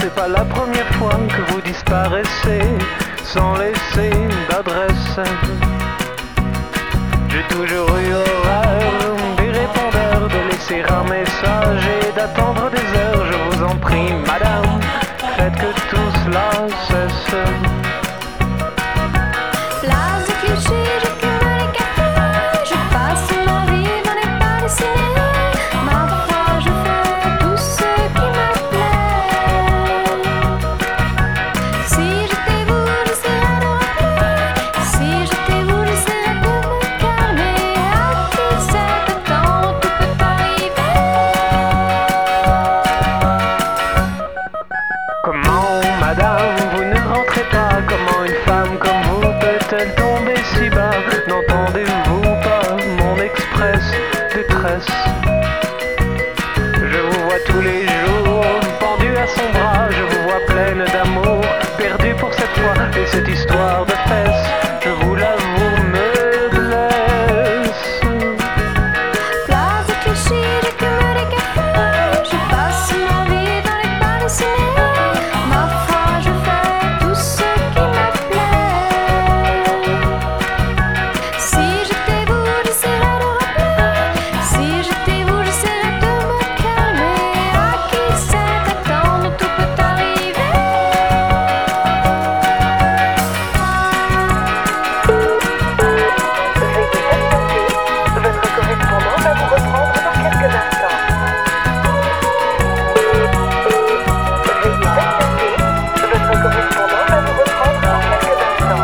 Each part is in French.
c'est pas la première fois que vous disparaissez sans laisser d'adresse. J'ai toujours eu horreur des répondeurs, de laisser un message et d'attendre des heures. Je vous en prie, madame, faites que tout cela cesse. Place de Clichy, je fume les cafés, je passe ma vie dans les bars de ciné. Ma foi, je fais tout ce qui me plaît. Si j'étais vous, j'essaierais de rappeler. Si j'étais vous, j'essaierais de me calmer. À qui sait, attends, tout peut arriver. Comment, madame, vous ne rentrez pas? Comment une femme comme vous peut-elle tomber si bas? N'entendez-vous pas mon express détresse? Je vous vois tous les jours, pendue à son bras. Je vous vois pleine d'amour, perdue pour cette fois. Et cette histoire de fesses, je vous l'avoue, me blesse. Place de Clichy, je fume les cafés, je passe ma vie dans les bars de ciné. Ma foi, je fais tout ce qui me plaît. Si j'étais vous, j'essaierais de rappeler. Si j'étais vous, j'essaierais de me calmer. À qui sait, attendre, tout peut arriver. Votre correspondant va vous reprendre dans quelques instants. Veuillez patienter. Votre correspondant va vous reprendre dans quelques instants.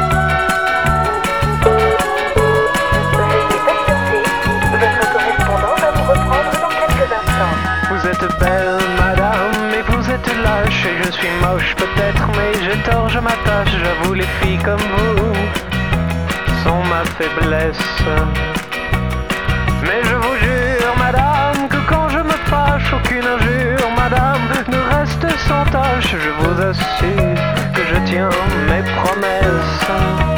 Veuillez patienter. Votre correspondant va vous reprendre dans quelques instants. Vous êtes belle, madame, mais vous êtes lâche. Et je suis moche peut-être, mais j'ai tort, je m'attache. J'avoue, les filles comme vous sont ma faiblesse. Mais je vous jure, madame, que quand je me fâche, aucune injure, madame, ne reste sans tâche. Je vous assure que je tiens mes promesses.